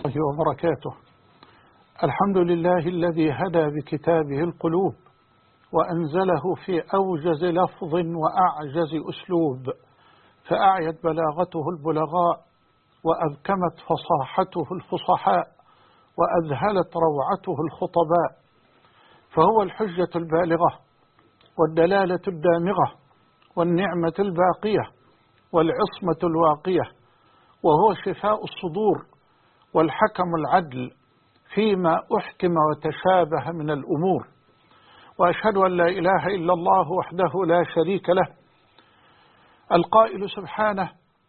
الله وبركاته. الحمد لله الذي هدى بكتابه القلوب وأنزله في أوجز لفظ وأعجز أسلوب، فأعيت بلاغته البلغاء وأبكمت فصاحته الفصحاء وأذهلت روعته الخطباء، فهو الحجة البالغة والدلالة الدامغة والنعمة الباقية والعصمة الواقية، وهو شفاء الصدور والحكم العدل فيما أحكم وتشابه من الأمور. وأشهد أن لا إله إلا الله وحده لا شريك له، القائل سبحانه: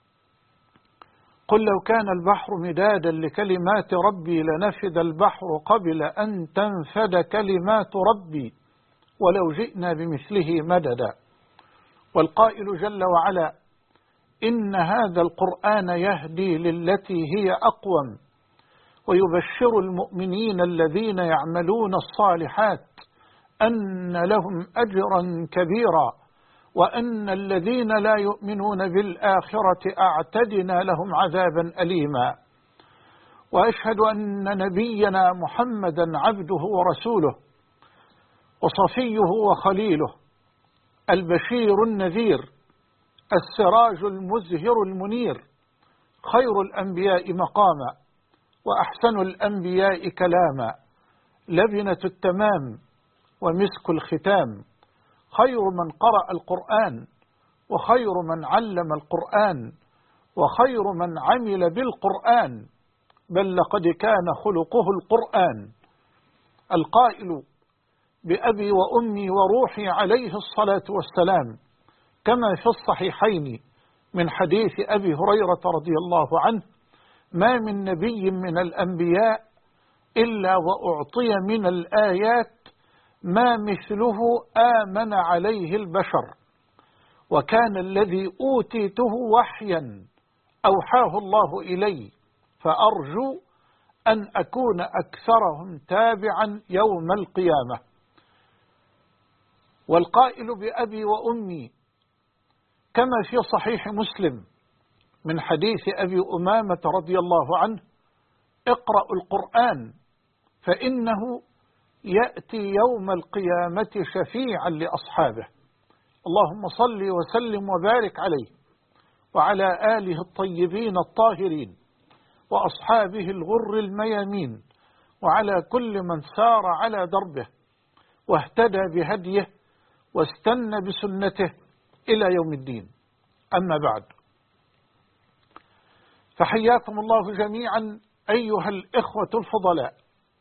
قل لو كان البحر مدادا لكلمات ربي لنفد البحر قبل أن تنفد كلمات ربي ولو جئنا بمثله مددا. والقائل جل وعلا: إن هذا القرآن يهدي للتي هي أقوم ويبشر المؤمنين الذين يعملون الصالحات أن لهم أجرا كبيرا وأن الذين لا يؤمنون بالآخرة أعتدنا لهم عذابا أليما. وأشهد أن نبينا محمدا عبده ورسوله وصفيه وخليله، البشير النذير، السراج المزهر المنير، خير الأنبياء مقاما وأحسن الأنبياء كلاما، لبنة التمام ومسك الختام، خير من قرأ القرآن وخير من علم القرآن وخير من عمل بالقرآن، بل لقد كان خلقه القرآن. القائل: بأبي وأمي وروحي عليه الصلاة والسلام، كما في الصحيحين من حديث أبي هريرة رضي الله عنه: ما من نبي من الأنبياء إلا وأعطي من الآيات ما مثله آمن عليه البشر، وكان الذي أوتيته وحيا أوحاه الله إلي، فأرجو أن أكون أكثرهم تابعا يوم القيامة. والقائل: بأبي وأمي، كما في صحيح مسلم من حديث أبي أمامة رضي الله عنه: اقرأوا القرآن فإنه يأتي يوم القيامة شفيعا لأصحابه. اللهم صل وسلم وبارك عليه وعلى آله الطيبين الطاهرين وأصحابه الغر الميامين وعلى كل من سار على دربه واهتدى بهديه واستنى بسنته إلى يوم الدين. أما بعد، فحياكم الله جميعا أيها الإخوة الفضلاء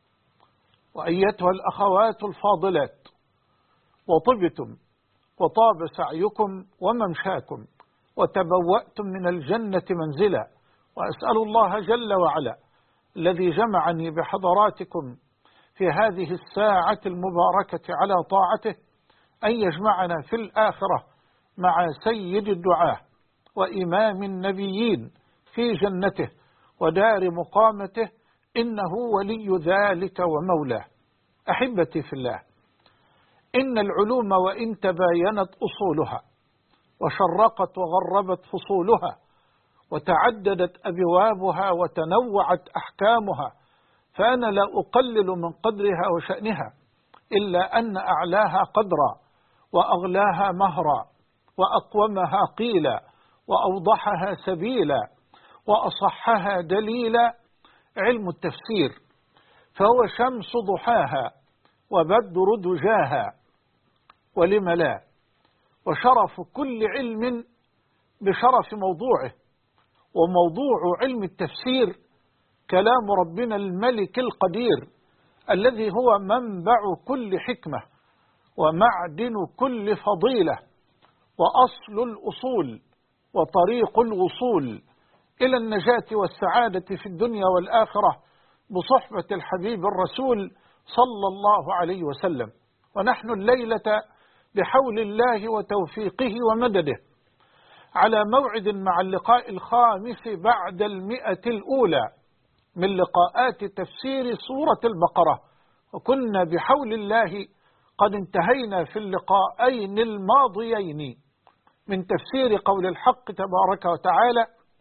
وأيتها الأخوات الفاضلات، وطبتم وطاب سعيكم وممشاكم وتبوأتم من الجنة منزلا، وأسأل الله جل وعلا الذي جمعني بحضراتكم في هذه الساعة المباركة على طاعته أن يجمعنا في الآخرة مع سيد الدعاة وإمام النبيين في جنته ودار مقامته، إنه ولي ذلك ومولاه. أحبتي في الله، إن العلوم وإن تباينت أصولها وشرقت وغربت فصولها وتعددت أبوابها وتنوعت أحكامها، فأنا لا أقلل من قدرها وشأنها، إلا أن أعلاها قدرا وأغلاها مهرا وأقومها قيلا وأوضحها سبيلا وأصحها دليلا علم التفسير، فهو شمس ضحاها وبدر دجاها، ولم لا، وشرف كل علم بشرف موضوعه. وموضوع علم التفسير كلام ربنا الملك القدير الذي هو منبع كل حكمة ومعدن كل فضيلة وأصل الأصول وطريق الوصول إلى النجاة والسعادة في الدنيا والآخرة بصحبة الحبيب الرسول صلى الله عليه وسلم. ونحن الليلة بحول الله وتوفيقه ومدده على موعد مع اللقاء الخامس بعد 100 الأولى من لقاءات تفسير سورة البقرة، وكنا بحول الله قد انتهينا في اللقاءين الماضيين من تفسير قول الحق تبارك وتعالى: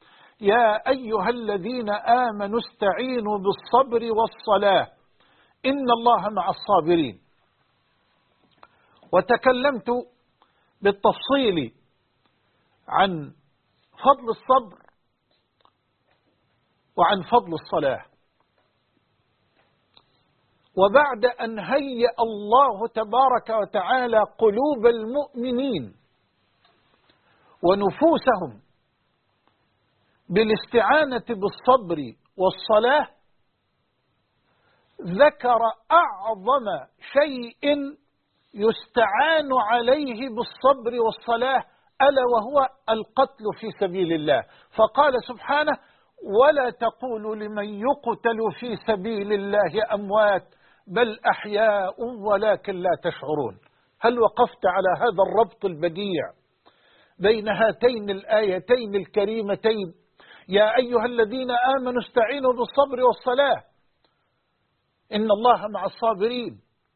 يا أيها الذين آمنوا استعينوا بالصبر والصلاة إن الله مع الصابرين. وتكلمت بالتفصيل عن فضل الصبر وعن فضل الصلاة. وبعد أن هيأ الله تبارك وتعالى قلوب المؤمنين ونفوسهم بالاستعانة بالصبر والصلاة، ذكر أعظم شيء يستعان عليه بالصبر والصلاة، ألا وهو القتل في سبيل الله. فقال سبحانه: ولا تقولوا لمن يقتل في سبيل الله أموات بل أحياء ولكن لا تشعرون. هل وقفت على هذا الربط البديع بين هاتين الآيتين الكريمتين؟ يا أيها الذين آمنوا استعينوا بالصبر والصلاة إن الله مع الصابرين.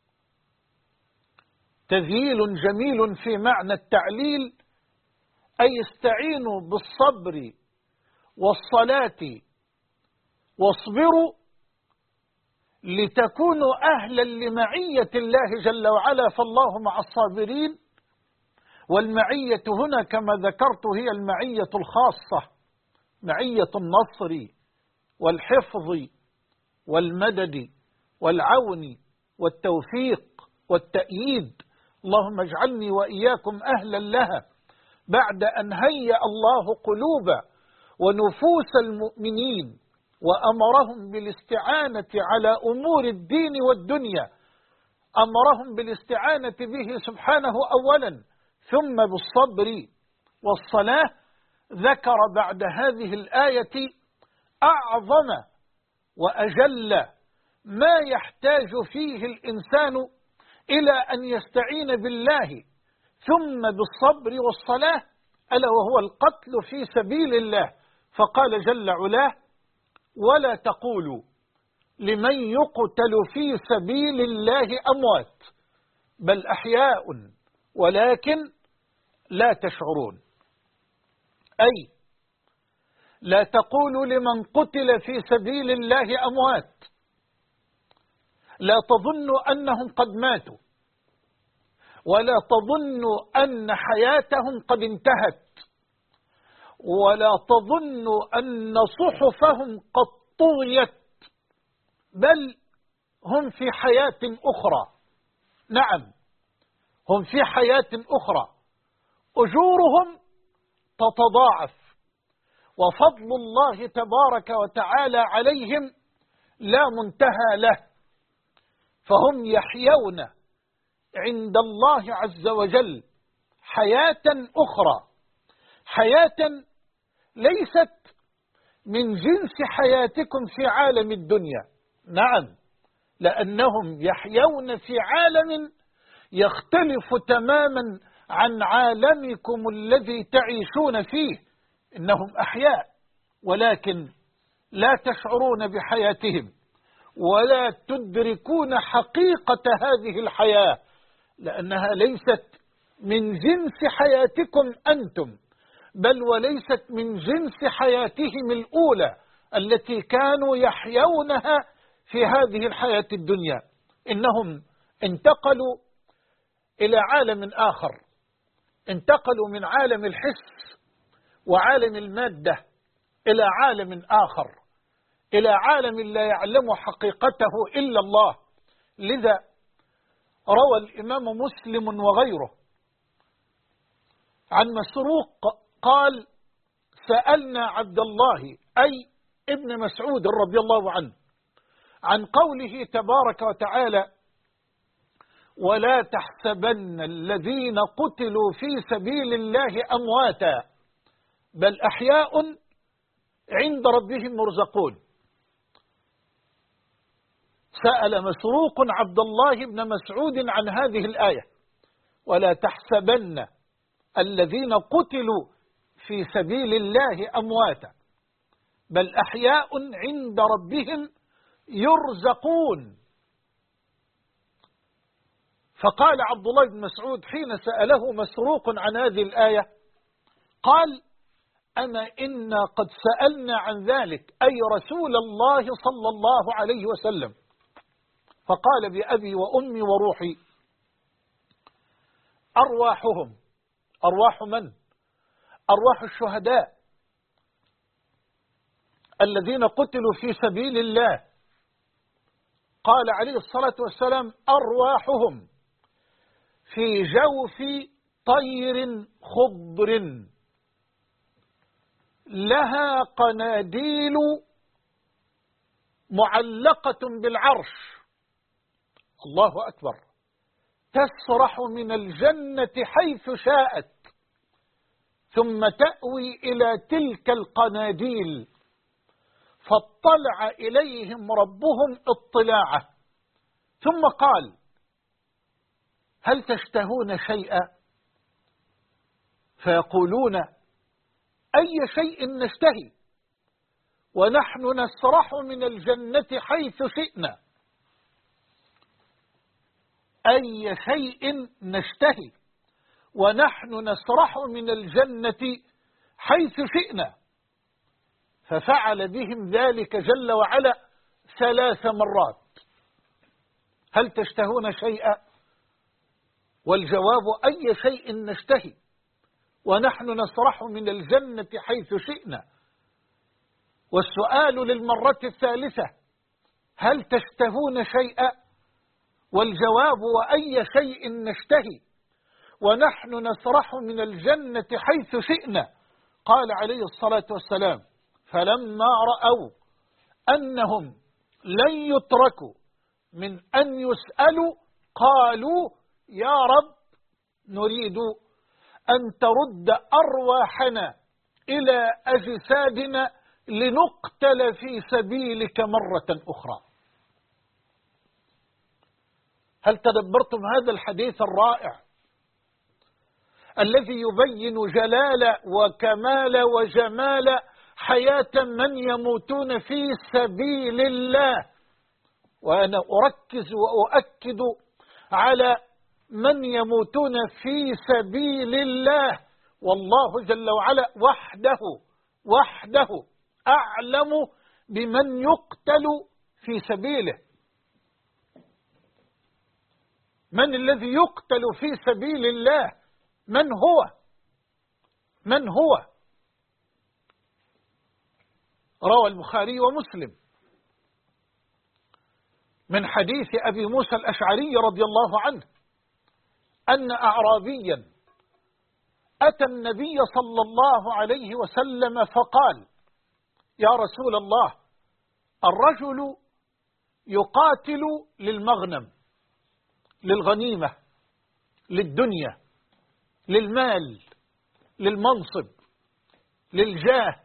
تذييل جميل في معنى التعليل، أي استعينوا بالصبر والصلاة واصبروا لتكونوا أهلا لمعية الله جل وعلا، فالله مع الصابرين. والمعية هنا كما ذكرت هي المعية الخاصة، معية النصر والحفظ والمدد والعون والتوفيق والتأييد. اللهم اجعلني وإياكم أهلا لها، بعد أن هيأ الله قلوب ونفوس المؤمنين وأمرهم بالاستعانة على أمور الدين والدنيا، أمرهم بالاستعانة به سبحانه أولا ثم بالصبر والصلاة. ذكر بعد هذه الآية أعظم وأجل ما يحتاج فيه الإنسان إلى أن يستعين بالله ثم بالصبر والصلاة، ألا وهو القتل في سبيل الله. فقال جل علاه: ولا تقولوا لمن يقتل في سبيل الله أموات بل أحياء ولكن لا تشعرون. أي لا تقولوا لمن قتل في سبيل الله أموات، لا تظنوا أنهم قد ماتوا، ولا تظنوا أن حياتهم قد انتهت، ولا تظنوا أن صحفهم قد طويت، بل هم في حياة أخرى. نعم، هم في حياة أخرى، أجورهم تتضاعف، وفضل الله تبارك وتعالى عليهم لا منتهى له، فهم يحيون عند الله عز وجل حياة أخرى، حياة ليست من جنس حياتكم في عالم الدنيا. نعم، لأنهم يحيون في عالم يختلف تماما عن عالمكم الذي تعيشون فيه. إنهم أحياء ولكن لا تشعرون بحياتهم ولا تدركون حقيقة هذه الحياة، لأنها ليست من جنس حياتكم أنتم، بل وليست من جنس حياتهم الأولى التي كانوا يحيونها في هذه الحياة الدنيا. إنهم انتقلوا إلى عالم آخر، انتقلوا من عالم الحس وعالم المادة إلى عالم آخر، إلى عالم لا يعلم حقيقته إلا الله. لذا روى الإمام مسلم وغيره عن مسروق قال: سألنا عبد الله أي ابن مسعود رضي الله عنه عن قوله تبارك وتعالى: ولا تحسبن الذين قتلوا في سبيل الله أمواتا بل أحياء عند ربهم مرزقون. سأل مسروق عبد الله بن مسعود عن هذه الآية: ولا تحسبن الذين قتلوا في سبيل الله أمواتا بل أحياء عند ربهم يرزقون. فقال عبد الله بن مسعود حين سأله مسروق عن هذه الآية، قال: أما إنا قد سألنا عن ذلك أي رسول الله صلى الله عليه وسلم، فقال بأبي وأمي وروحي أرواحهم. أرواح من؟ أرواح الشهداء الذين قتلوا في سبيل الله. قال عليه الصلاة والسلام أرواحهم في جوف طير خضر لها قناديل معلقة بالعرش، الله أكبر، تسرح من الجنة حيث شاءت ثم تأوي إلى تلك القناديل، فاطلع إليهم ربهم اطلاعه ثم قال هل تشتهون شيئا؟ فيقولون أي شيء نشتهي ونحن نسرح من الجنة حيث شئنا. أي شيء نشتهي ونحن نسرح من الجنة حيث شئنا. ففعل بهم ذلك جل وعلا 3 مرات. هل تشتهون شيئا؟ والجواب أي شيء نشتهي ونحن نسرح من الجنة حيث شئنا. والسؤال للمرة الثالثة هل تشتهون شيئا؟ والجواب وأي شيء نشتهي ونحن نسرح من الجنة حيث شئنا. قال عليه الصلاة والسلام فلما رأوا أنهم لن يتركوا من أن يسألوا قالوا يا رب نريد أن ترد أرواحنا إلى أجسادنا لنقتل في سبيلك مرة أخرى. هل تدبرتم هذا الحديث الرائع الذي يبين جلال وكمال وجمال حياة من يموتون في سبيل الله؟ وأنا أركز وأؤكد على من يموتون في سبيل الله، والله جل وعلا وحده أعلم بمن يقتل في سبيله. من الذي يقتل في سبيل الله؟ من هو؟ روى البخاري ومسلم من حديث أبي موسى الأشعري رضي الله عنه أن أعرابيا أتى النبي صلى الله عليه وسلم فقال يا رسول الله الرجل يقاتل للمغنم، للغنيمة، للدنيا، للمال، للمنصب، للجاه.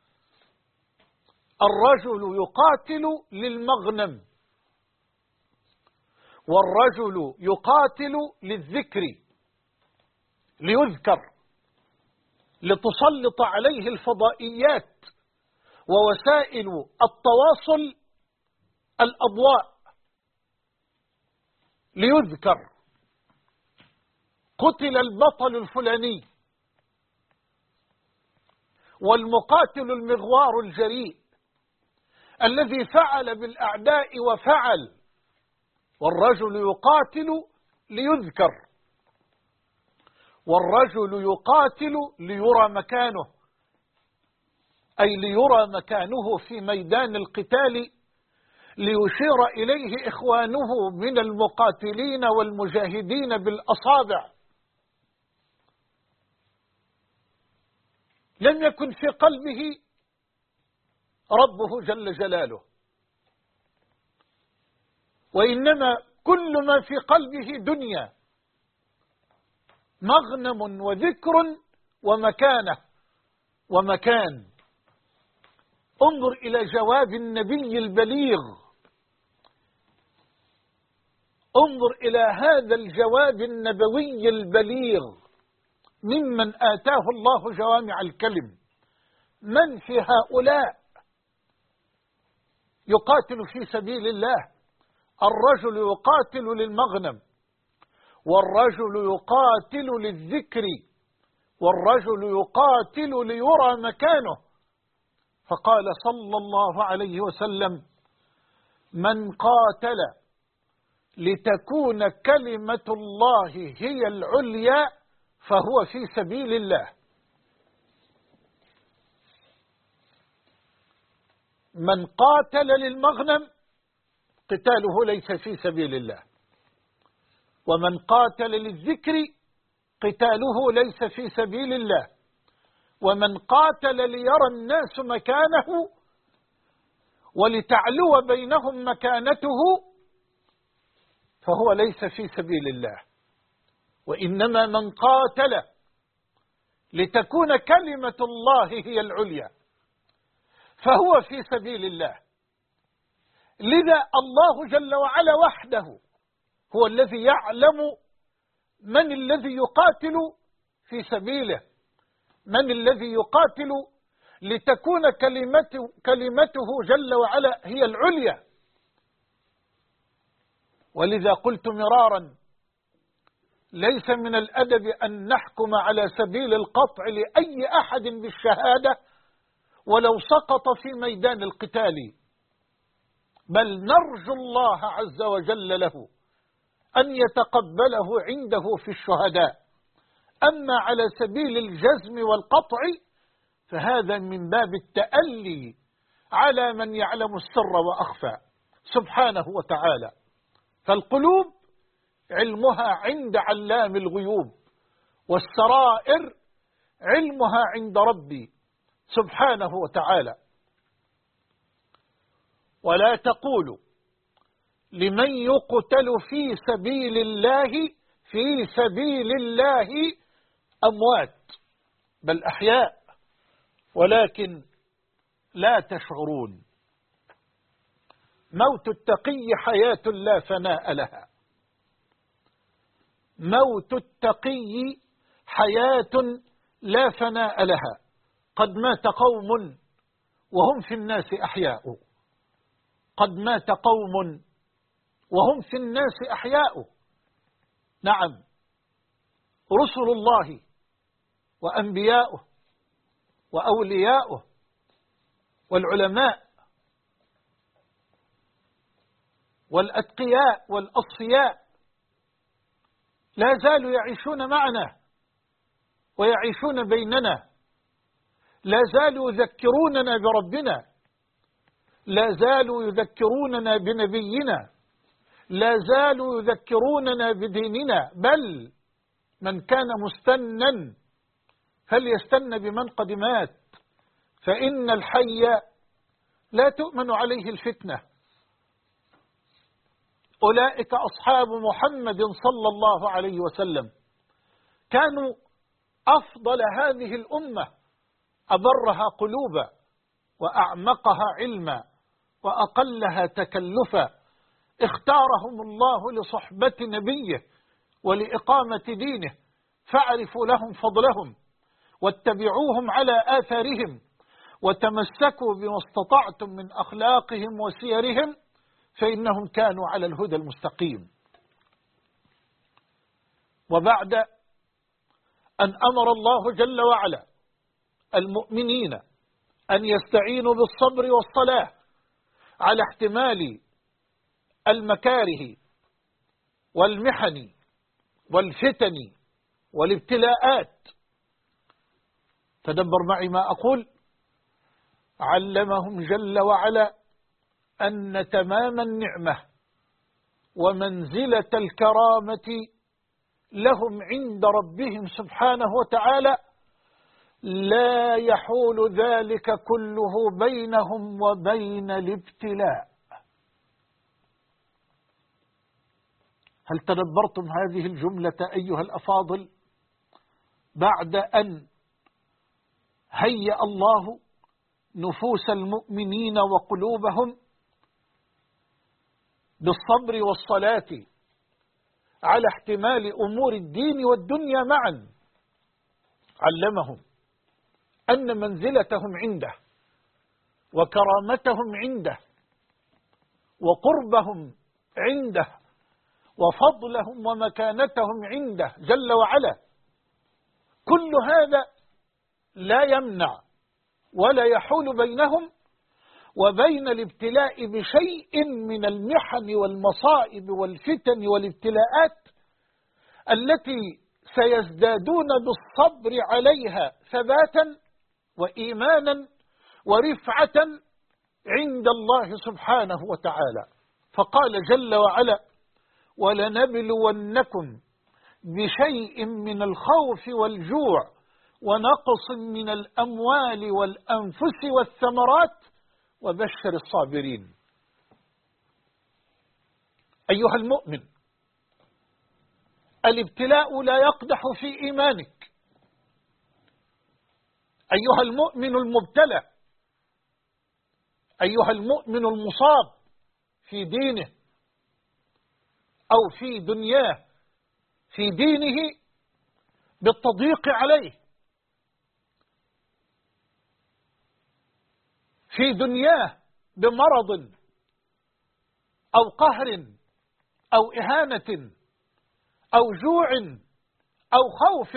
الرجل يقاتل للمغنم، والرجل يقاتل للذكر، ليذكر، لتسلط عليه الفضائيات ووسائل التواصل الأضواء، ليذكر قتل البطل الفلاني. والمقاتل المغوار الجريء الذي فعل بالأعداء وفعل. والرجل يقاتل ليذكر، والرجل يقاتل ليرى مكانه، أي ليرى مكانه في ميدان القتال، ليشير إليه إخوانه من المقاتلين والمجاهدين بالأصابع. لم يكن في قلبه ربه جل جلاله، وإنما كل ما في قلبه دنيا، مغنم وذكر ومكان. انظر إلى جواب النبي البليغ، انظر إلى هذا الجواب النبوي البليغ ممن آتاه الله جوامع الكلم. من في هؤلاء يقاتل في سبيل الله؟ الرجل يقاتل للمغنم، والرجل يقاتل للذكر، والرجل يقاتل ليرى مكانه، فقال صلى الله عليه وسلم: من قاتل لتكون كلمة الله هي العليا فهو في سبيل الله. من قاتل للمغنم قتاله ليس في سبيل الله، ومن قاتل للذكر قتاله ليس في سبيل الله، ومن قاتل ليرى الناس مكانه ولتعلو بينهم مكانته فهو ليس في سبيل الله. وإنما من قاتل لتكون كلمة الله هي العليا فهو في سبيل الله. لذا الله جل وعلا وحده هو الذي يعلم من الذي يقاتل في سبيله، من الذي يقاتل لتكون كلمته جل وعلا هي العليا. ولذا قلت مرارا: ليس من الأدب أن نحكم على سبيل القطع لأي أحد بالشهادة ولو سقط في ميدان القتال، بل نرجو الله عز وجل له أن يتقبله عنده في الشهداء. أما على سبيل الجزم والقطع فهذا من باب التألي على من يعلم السر وأخفى سبحانه وتعالى. فالقلوب علمها عند علام الغيوب، والسرائر علمها عند ربي سبحانه وتعالى. ولا تقولوا لمن يقتل في سبيل الله أموات، بل أحياء ولكن لا تشعرون. موت التقي حياة لا فناء لها، موت التقي حياة لا فناء لها. قد مات قوم وهم في الناس أحياء، قد مات قوم وهم في الناس أحياء. نعم، رسل الله وأنبياؤه وأولياؤه والعلماء والأتقياء والأصفياء لا زالوا يعيشون معنا ويعيشون بيننا، لا زالوا يذكروننا بربنا، لا زالوا يذكروننا بنبينا، لا زالوا يذكروننا بديننا. بل من كان مستنا فليستن بمن قد مات، فإن الحي لا تؤمن عليه الفتنة. أولئك أصحاب محمد صلى الله عليه وسلم، كانوا أفضل هذه الأمة، أبرها قلوبا وأعمقها علما وأقلها تكلفا. اختارهم الله لصحبة نبيه ولإقامة دينه، فاعرفوا لهم فضلهم واتبعوهم على آثارهم وتمسكوا بما استطعتم من أخلاقهم وسيرهم، فإنهم كانوا على الهدى المستقيم. وبعد أن أمر الله جل وعلا المؤمنين أن يستعينوا بالصبر والصلاة على احتمال المكاره والمحن والفتن والابتلاءات، تدبر معي ما أقول. علمهم جل وعلا أن تمام النعمة ومنزلة الكرامة لهم عند ربهم سبحانه وتعالى لا يحول ذلك كله بينهم وبين الابتلاء. هل تدبرتم هذه الجملة أيها الأفاضل؟ بعد أن هيأ الله نفوس المؤمنين وقلوبهم بالصبر والصلاة على احتمال أمور الدين والدنيا معا، علمهم أن منزلتهم عنده وكرامتهم عنده وقربهم عنده وفضلهم ومكانتهم عنده جل وعلا كل هذا لا يمنع ولا يحول بينهم وبين الابتلاء بشيء من المحن والمصائب والفتن والابتلاءات التي سيزدادون بالصبر عليها ثباتا وإيمانا ورفعة عند الله سبحانه وتعالى. فقال جل وعلا: ولنبلونكم بشيء من الخوف والجوع ونقص من الأموال والأنفس والثمرات وبشر الصابرين. أيها المؤمن، الابتلاء لا يقدح في إيمانك. أيها المؤمن المبتلى، أيها المؤمن المصاب في دينه أو في دنياه، في دينه بالتضييق عليه، في دنياه بمرض أو قهر أو إهانة أو جوع أو خوف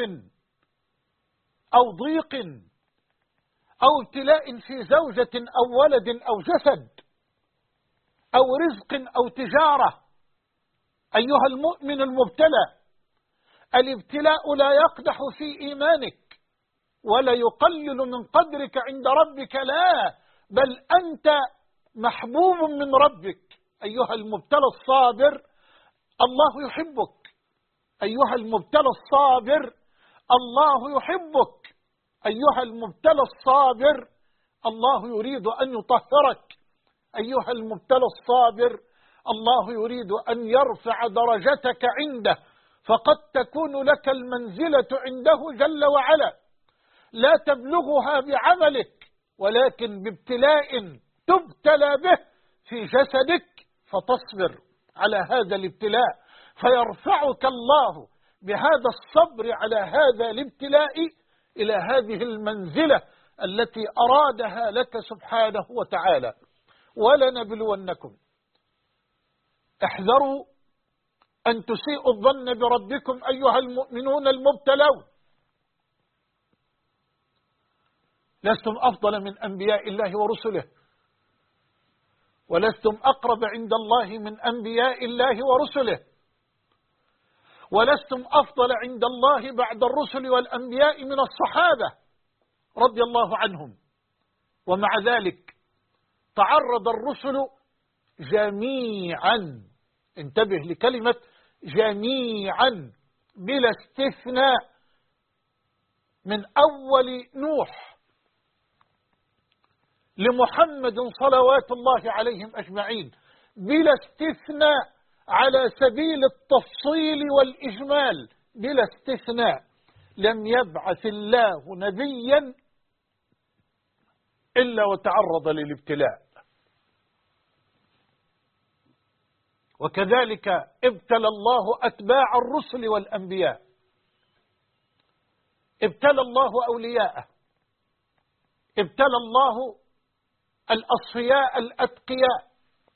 أو ضيق أو ابتلاء في زوجة أو ولد أو جسد أو رزق أو تجارة. أيها المؤمن المبتلى، الابتلاء لا يقدح في إيمانك ولا يقلل من قدرك عند ربك، لا، بل أنت محبوب من ربك. أيها المبتلى الصابر، الله يحبك. أيها المبتلى الصابر، الله يحبك. أيها المبتلى الصابر، الله يريد أن يطهرك. أيها المبتلى الصابر، الله يريد أن يرفع درجتك عنده، فقد تكون لك المنزلة عنده جل وعلا لا تبلغها بعملك، ولكن بابتلاء تبتلى به في جسدك فتصبر على هذا الابتلاء، فيرفعك الله بهذا الصبر على هذا الابتلاء إلى هذه المنزلة التي أرادها لك سبحانه وتعالى. ولنبلونكم، احذروا أن تسيئوا الظن بربكم أيها المؤمنون المبتلون. لستم أفضل من أنبياء الله ورسله، ولستم أقرب عند الله من أنبياء الله ورسله، ولستم أفضل عند الله بعد الرسل والأنبياء من الصحابة رضي الله عنهم. ومع ذلك تعرض الرسل جميعا، انتبه لكلمة جميعا بلا استثناء، من أول نوح لمحمد صلوات الله عليهم أجمعين بلا استثناء، على سبيل التفصيل والإجمال بلا استثناء، لم يبعث الله نبيا إلا وتعرض للابتلاء. وكذلك ابتلى الله أتباع الرسل والأنبياء، ابتلى الله أولياءه، ابتلى الله الأصفياء الأتقياء.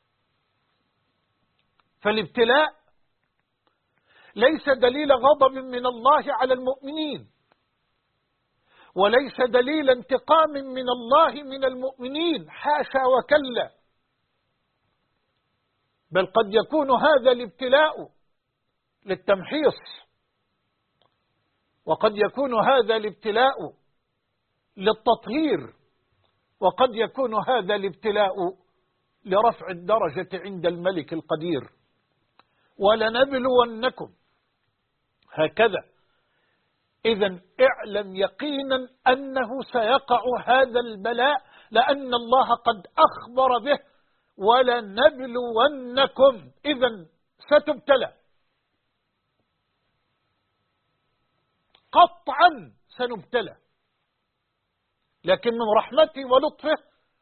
فالابتلاء ليس دليل غضب من الله على المؤمنين، وليس دليل انتقام من الله من المؤمنين، حاشا وكلا، بل قد يكون هذا الابتلاء للتمحيص، وقد يكون هذا الابتلاء للتطهير، وقد يكون هذا الابتلاء لرفع الدرجة عند الملك القدير. ولنبلونكم، هكذا. إذن اعلم يقينا أنه سيقع هذا البلاء، لأن الله قد أخبر به: ولنبلونكم. إذن ستبتلى، قطعا سنبتلى، لكن من رحمته ولطفه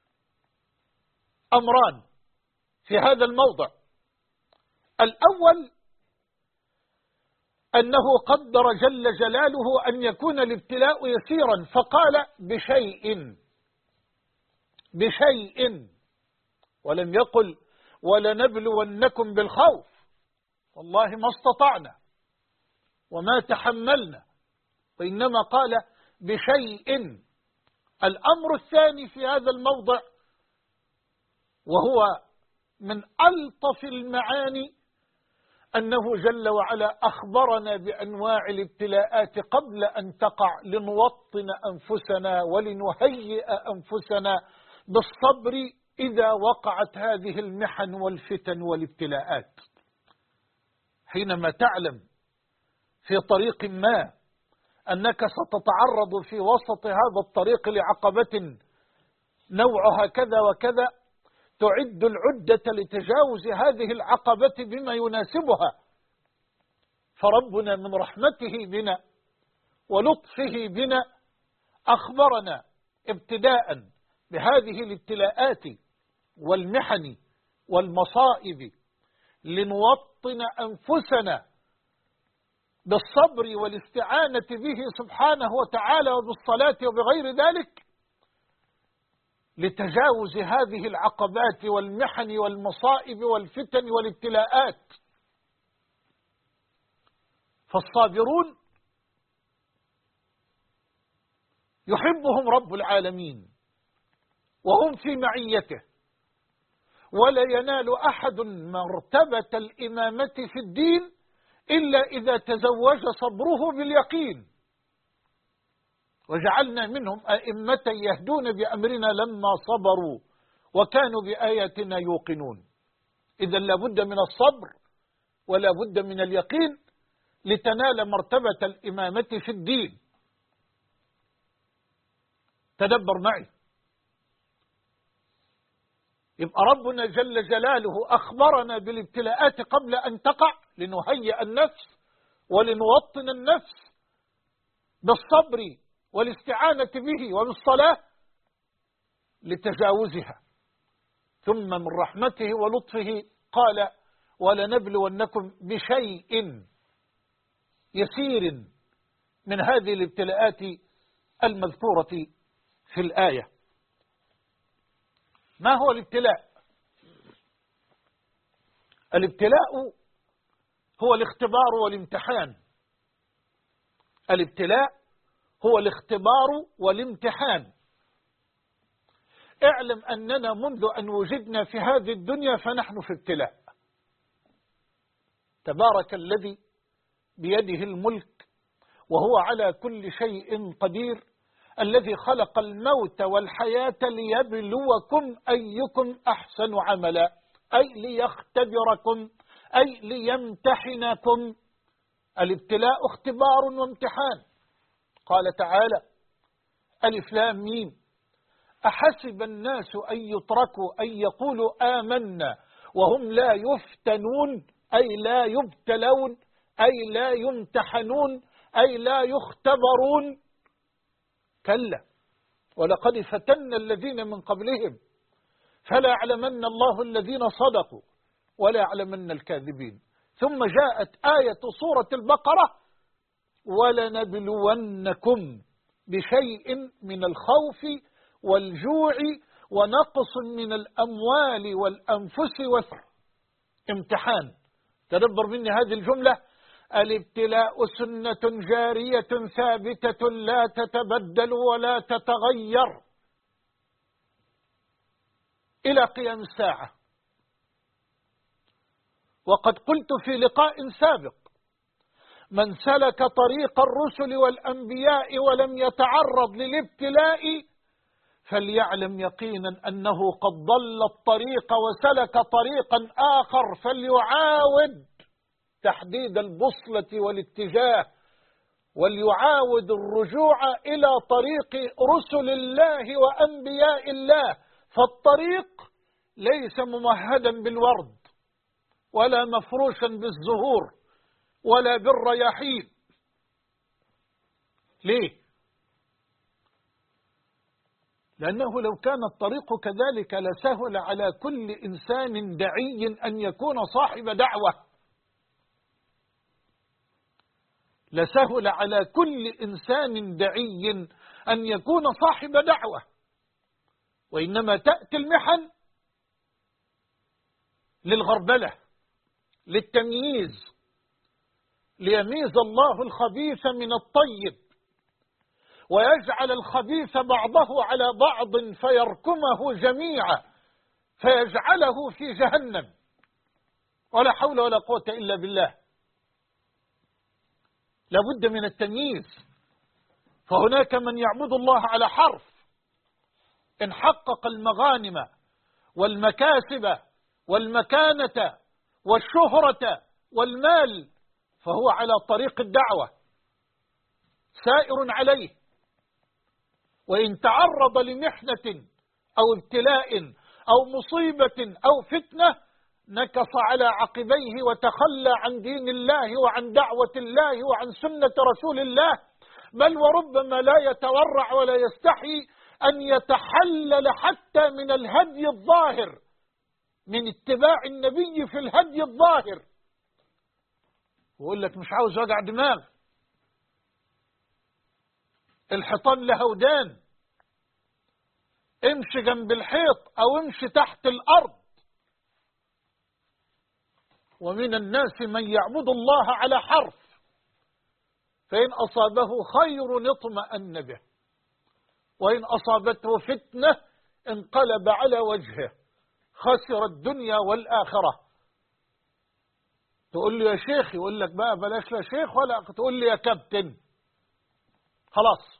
أمران في هذا الموضع. الأول أنه قدر جل جلاله أن يكون الابتلاء يسيرا، فقال بشيء، ولم يقل ولنبلونكم بالخوف، والله ما استطعنا وما تحملنا وإنما قال بشيء. الأمر الثاني في هذا الموضع، وهو من ألطف المعاني، أنه جل وعلا أخبرنا بأنواع الابتلاءات قبل أن تقع لنوطن أنفسنا ولنهيئ أنفسنا بالصبر إذا وقعت هذه المحن والفتن والابتلاءات. حينما تعلم في طريق ما أنك ستتعرض في وسط هذا الطريق لعقبة نوعها كذا وكذا، تعد العدة لتجاوز هذه العقبة بما يناسبها. فربنا من رحمته بنا ولطفه بنا أخبرنا ابتداء بهذه الابتلاءات والمحن والمصائب لنوطن أنفسنا بالصبر والاستعانة به سبحانه وتعالى وبالصلاة وبغير ذلك، لتجاوز هذه العقبات والمحن والمصائب والفتن والابتلاءات. فالصابرون يحبهم رب العالمين وهم في معيته، ولا ينال أحد مرتبة الإمامة في الدين إلا إذا تزوج صبره باليقين. وجعلنا منهم أئمة يهدون بأمرنا لما صبروا وكانوا بآياتنا يوقنون. إذا لابد من الصبر ولا بد من اليقين لتنال مرتبة الإمامة في الدين. تدبر معي. يبقى ربنا جل جلاله أخبرنا بالابتلاءات قبل أن تقع لنهيئ النفس ولنوطن النفس بالصبر والاستعانة به وبالصلاة لتجاوزها. ثم من رحمته ولطفه قال ولنبلونكم بشيء يسير من هذه الابتلاءات المذكورة في الآية. ما هو الابتلاء؟ الابتلاء هو الاختبار والامتحان. الابتلاء هو الاختبار والامتحان. اعلم أننا منذ أن وجدنا في هذه الدنيا فنحن في ابتلاء. تبارك الذي بيده الملك وهو على كل شيء قدير، الذي خلق الموت والحياة ليبلوكم أيكم أحسن عملا، أي ليختبركم، أي ليمتحنكم. الابتلاء اختبار وامتحان. قال تعالى ألف لام ميم أحسب الناس أن يتركوا أن يقولوا آمنا وهم لا يفتنون، أي لا يبتلون، أي لا يمتحنون، أي لا يختبرون. كلا ولقد فتنا الذين من قبلهم فلا يعلمن الله الذين صدقوا ولا يعلمن الكاذبين. ثم جاءت آية سورة البقرة ولنبلونكم بشيء من الخوف والجوع ونقص من الأموال والأنفس والثمرات. امتحان. تدبر مني هذه الجملة. الابتلاء سنة جارية ثابتة لا تتبدل ولا تتغير إلى قيام الساعة. وقد قلت في لقاء سابق من سلك طريق الرسل والأنبياء ولم يتعرض للابتلاء فليعلم يقينا أنه قد ضل الطريق وسلك طريقا آخر، فليعاود تحديد البوصلة والاتجاه وليعاود الرجوع إلى طريق رسل الله وأنبياء الله. فالطريق ليس ممهدا بالورد ولا مفروشا بالزهور ولا بالرياحين. ليه؟ لأنه لو كان الطريق كذلك لسهل على كل إنسان دعي أن يكون صاحب دعوة. لسهل على كل إنسان دعي أن يكون صاحب دعوة. وإنما تأتي المحن للغربلة، للتمييز، ليميز الله الخبيث من الطيب، ويجعل الخبيث بعضه على بعض فيركمه جميعا فيجعله في جهنم. ولا حول ولا قوة إلا بالله. لابد من التمييز. فهناك من يعبد الله على حرف، إن حقق المغانم والمكاسب والمكانة والشهرة والمال فهو على طريق الدعوة سائر عليه، وإن تعرض لمحنة أو ابتلاء أو مصيبة أو فتنة نكص على عقبيه وتخلى عن دين الله وعن دعوة الله وعن سنة رسول الله، بل وربما لا يتورع ولا يستحي أن يتحلل حتى من الهدي الظاهر، من اتباع النبي في الهدي الظاهر، ويقول لك مش عاوز وجع دماغ، الحيطان لها ودان، امشي جنب الحيط أو امشي تحت الأرض. ومن الناس من يعبد الله على حرف، فإن أصابه خير اطمأن به، وإن أصابته فتنة انقلب على وجهه خسر الدنيا والآخرة. تقول له يا شيخ، يقول لك بقى بلاش لا شيخ ولا تقول لي يا كابتن، خلاص.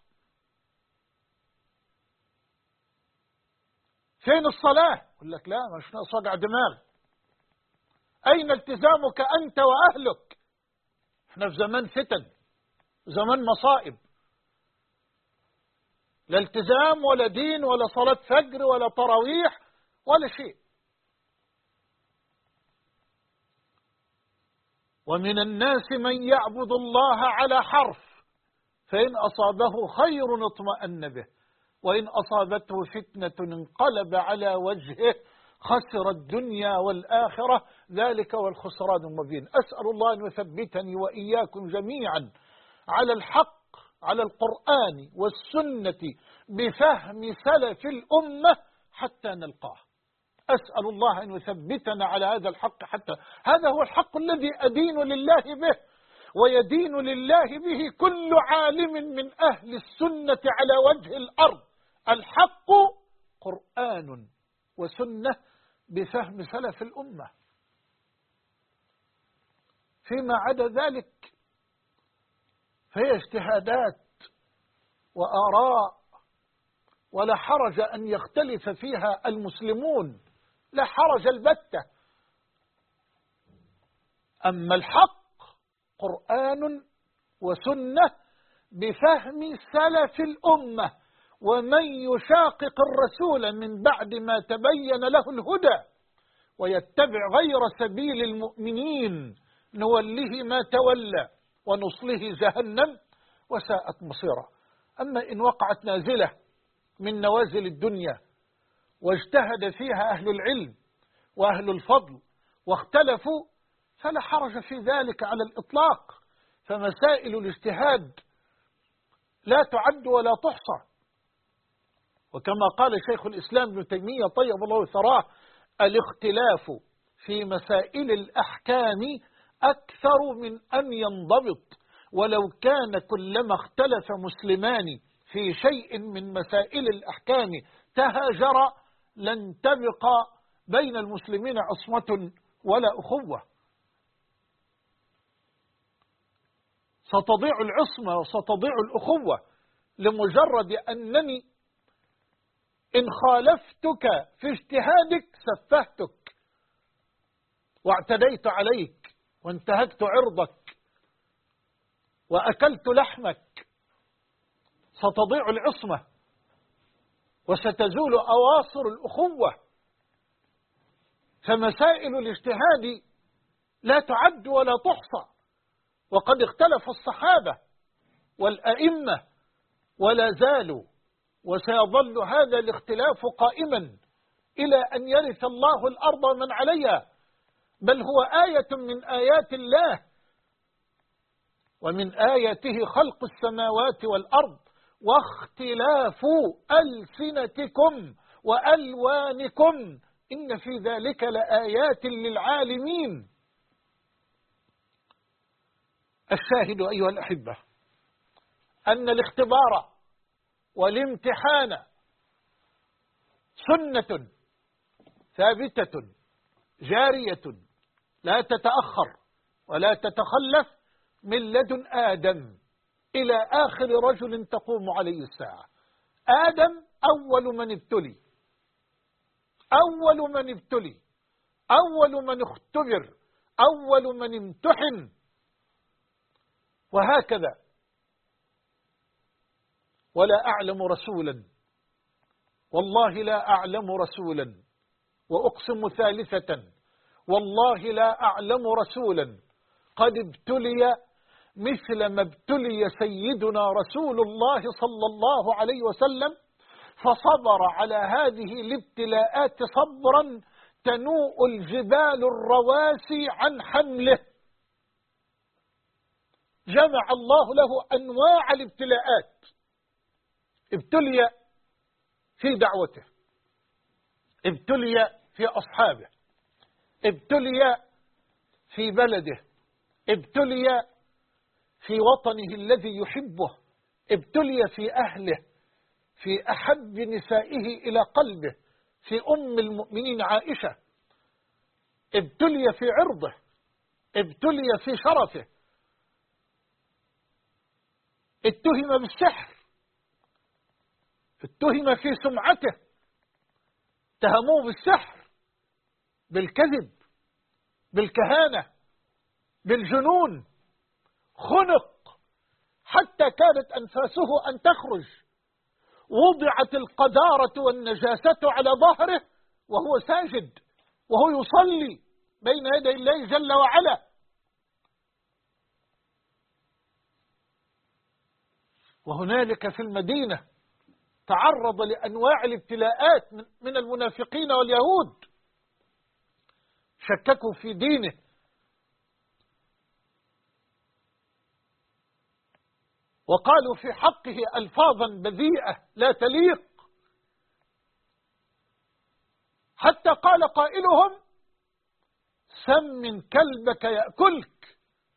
فين الصلاة؟ يقول لك لا مش ناقص وجع دماغ. أين التزامك أنت وأهلك؟ احنا في زمان فتن، زمان مصائب، لا التزام ولا دين ولا صلاة فجر ولا تراويح ولا شيء. ومن الناس من يعبد الله على حرف، فإن أصابه خير اطمأن به، وإن أصابته فتنة انقلب على وجهه خسر الدنيا والآخرة، ذلك هو الخسران المبين. أسأل الله أن يثبتني وإياكم جميعا على الحق، على القرآن والسنة بفهم سلف الأمة حتى نلقاه. أسأل الله أن يثبتنا على هذا الحق، حتى هذا هو الحق الذي أدين لله به، ويدين لله به كل عالم من أهل السنة على وجه الأرض. الحق قرآن وسنة بفهم سلف الأمة. فيما عدا ذلك فهي اجتهادات وآراء، ولا حرج أن يختلف فيها المسلمون، لا حرج البتة. أما الحق قرآن وسنة بفهم سلف الأمة، ومن يشاقق الرسول من بعد ما تبين له الهدى ويتبع غير سبيل المؤمنين نوله ما تولى ونصله جهنم وساءت مصيرا. أما إن وقعت نازلة من نوازل الدنيا واجتهد فيها أهل العلم وأهل الفضل واختلفوا فلا حرج في ذلك على الإطلاق، فمسائل الاجتهاد لا تعد ولا تحصى. وكما قال شيخ الإسلام ابن تيمية طيب الله ثراه: الاختلاف في مسائل الأحكام أكثر من أن ينضبط، ولو كان كلما اختلف مسلمان في شيء من مسائل الأحكام تهاجر لن تبقى بين المسلمين عصمة ولا أخوة. ستضيع العصمة وستضيع الأخوة لمجرد أنني إن خالفتك في اجتهادك سفهتك واعتديت عليك وانتهكت عرضك وأكلت لحمك، ستضيع العصمة وستزول أواصر الأخوة. فمسائل الاجتهاد لا تعد ولا تحصى، وقد اختلف الصحابة والأئمة ولا زالوا، وسيظل هذا الاختلاف قائما إلى أن يرث الله الأرض ومن عليها، بل هو آية من آيات الله. ومن آياته خلق السماوات والأرض واختلاف ألسنتكم وألوانكم إن في ذلك لآيات للعالمين. الشاهد أيها الأحبة أن الاختبار والامتحان سنة ثابتة جارية لا تتأخر ولا تتخلف من لدن آدم إلى آخر رجل تقوم عليه الساعة. آدم أول من ابتلي، أول من ابتلي، أول من اختبر، أول من امتحن، وهكذا. ولا أعلم رسولا، والله لا أعلم رسولا، وأقسم ثالثة والله لا أعلم رسولا قد ابتلي مثل ما ابتلي سيدنا رسول الله صلى الله عليه وسلم، فصبر على هذه الابتلاءات صبرا تنوء الجبال الرواسي عن حمله. جمع الله له أنواع الابتلاءات. ابتلي في دعوته، ابتلي في أصحابه، ابتلي في بلده، ابتلي في وطنه الذي يحبه، ابتلي في أهله، في أحب نسائه إلى قلبه، في أم المؤمنين عائشة، ابتلي في عرضه، ابتلي في شرفه، اتهم بالسحر، اتهم في سمعته، اتهموه بالسحر، بالكذب، بالكهانة، بالجنون، خنق حتى كانت أنفاسه أن تخرج، وضعت القذارة والنجاسة على ظهره وهو ساجد وهو يصلي بين يدي الله جل وعلا. وهنالك في المدينة تعرض لأنواع الابتلاءات من المنافقين واليهود، شككوا في دينه، وقالوا في حقه ألفاظا بذيئة لا تليق، حتى قال قائلهم: سمن كلبك يأكلك.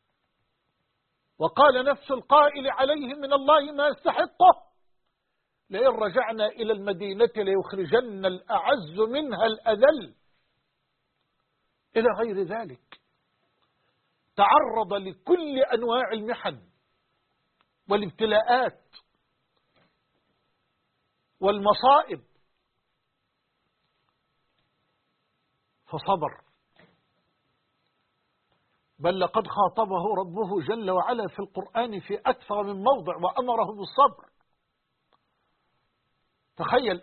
وقال نفس القائل عليه من الله ما يستحقه: لئن رجعنا إلى المدينة ليخرجن الأعز منها الأذل، إلى غير ذلك. تعرض لكل أنواع المحن والابتلاءات والمصائب، فصبر. بل لقد خاطبه ربه جل وعلا في القرآن في أكثر من موضع وأمره بالصبر. تخيل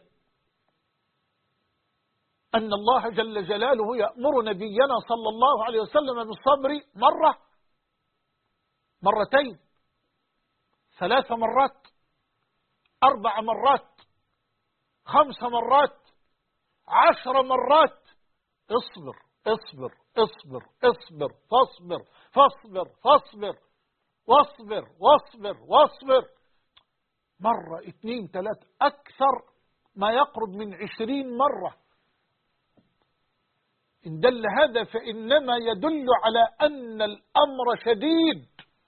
أن الله جل جلاله يأمر نبينا صلى الله عليه وسلم بالصبر مرة، مرتين، 3 مرات، 4 مرات، 5 مرات، 10 مرات. اصبر اصبر اصبر اصبر فاصبر فاصبر فاصبر واصبر واصبر واصبر، مرة 2 3، أكثر ما يقرب من 20 مرة. إن دل هذا فإنما يدل على أن الأمر شديد،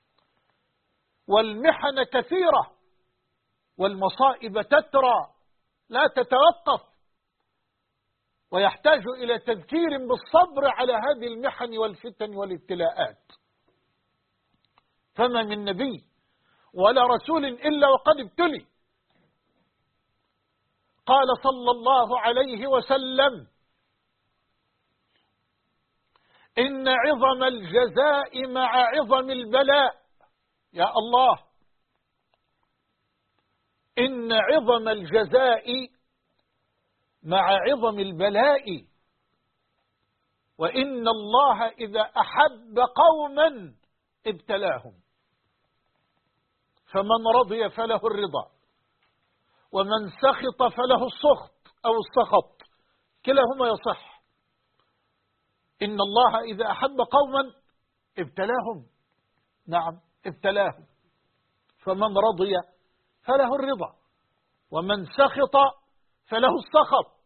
والمحن كثيرة، والمصائب تترى لا تتوقف، ويحتاج إلى تذكير بالصبر على هذه المحن والفتن والابتلاءات. فما من نبي ولا رسول إلا وقد ابتلي. قال صلى الله عليه وسلم: إن عظم الجزاء مع عظم البلاء. يا الله، إن عظم الجزاء مع عظم البلاء، وإن الله إذا أحب قوما ابتلاهم، فمن رضي فله الرضا، ومن سخط فله السخط أو السخط، كلاهما يصح. إن الله إذا أحب قوما ابتلاهم، نعم ابتلاهم، فمن رضي فله الرضا، ومن سخط فله السخط.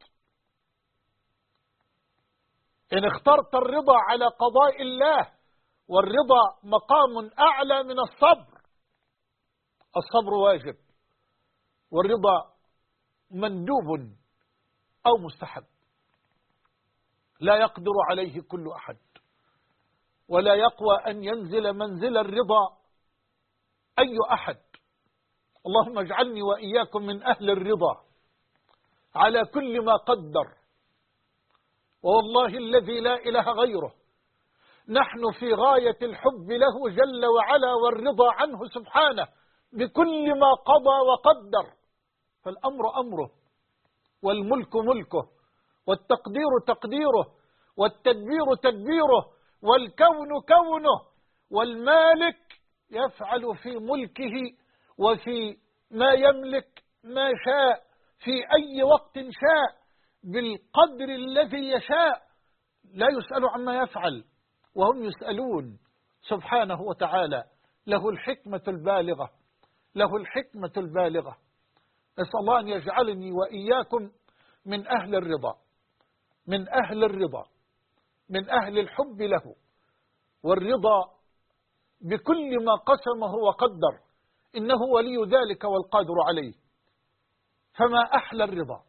إن اخترت الرضا على قضاء الله، والرضا مقام أعلى من الصبر. الصبر واجب، والرضا مندوب أو مستحب، لا يقدر عليه كل أحد، ولا يقوى أن ينزل منزل الرضا أي أحد. اللهم اجعلني وإياكم من أهل الرضا على كل ما قدر. والله الذي لا إله غيره نحن في غاية الحب له جل وعلا والرضا عنه سبحانه بكل ما قضى وقدر. فالأمر أمره، والملك ملكه، والتقدير تقديره، والتدبير تدبيره، والكون كونه، والمالك يفعل في ملكه وفي ما يملك ما شاء في أي وقت شاء بالقدر الذي يشاء، لا يسأل عما يفعل وهم يسألون سبحانه وتعالى. له الحكمة البالغة، له الحكمة البالغة. نسأل الله أن يجعلني وإياكم من أهل الرضا، من أهل الرضا، من أهل الحب له والرضا بكل ما قسمه وقدر، إنه ولي ذلك والقادر عليه. فما أحلى الرضا،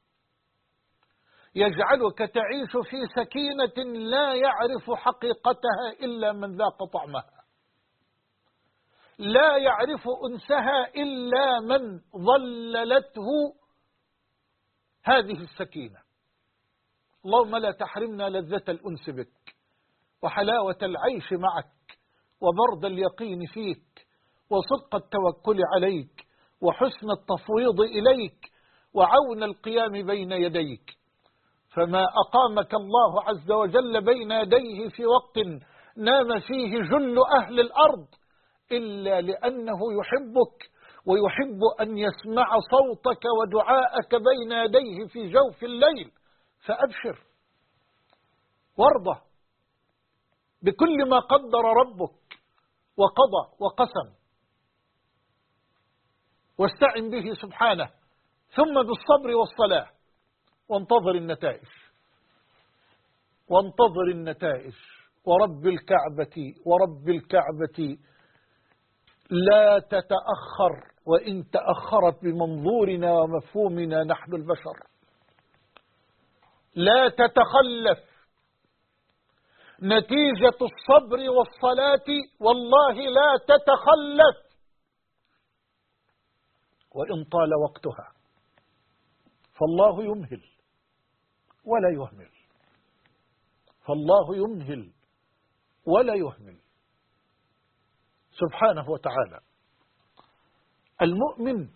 يجعلك تعيش في سكينة لا يعرف حقيقتها إلا من ذاق طعمها، لا يعرف أنسها إلا من ظللته هذه السكينة. اللهم لا تحرمنا لذة الأنس بك، وحلاوة العيش معك، وبرد اليقين فيك، وصدق التوكل عليك، وحسن التفويض إليك، وعون القيام بين يديك. فما أقامك الله عز وجل بين يديه في وقت نام فيه جل أهل الأرض إلا لأنه يحبك، ويحب أن يسمع صوتك ودعاءك بين يديه في جوف الليل. فأبشر وارضى بكل ما قدر ربك وقضى وقسم، واستعن به سبحانه، ثم بالصبر والصلاة، وانتظر النتائج، وانتظر النتائج. ورب الكعبة، ورب الكعبة لا تتأخر، وإن تأخرت بمنظورنا ومفهومنا نحن البشر. لا تتخلف. نتيجة الصبر والصلاة والله لا تتخلف، وإن طال وقتها، فالله يمهل ولا يهمل، فالله يمهل ولا يهمل سبحانه وتعالى. المؤمن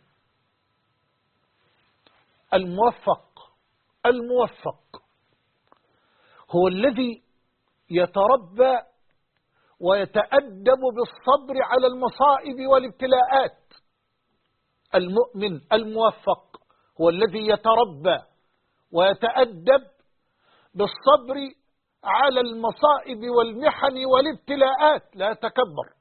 الموفق هو الذي يتربى ويتأدب بالصبر على المصائب والابتلاءات. المؤمن الموفق هو الذي يتربى ويتأدب بالصبر على المصائب والمحن والابتلاءات. لا تكبر،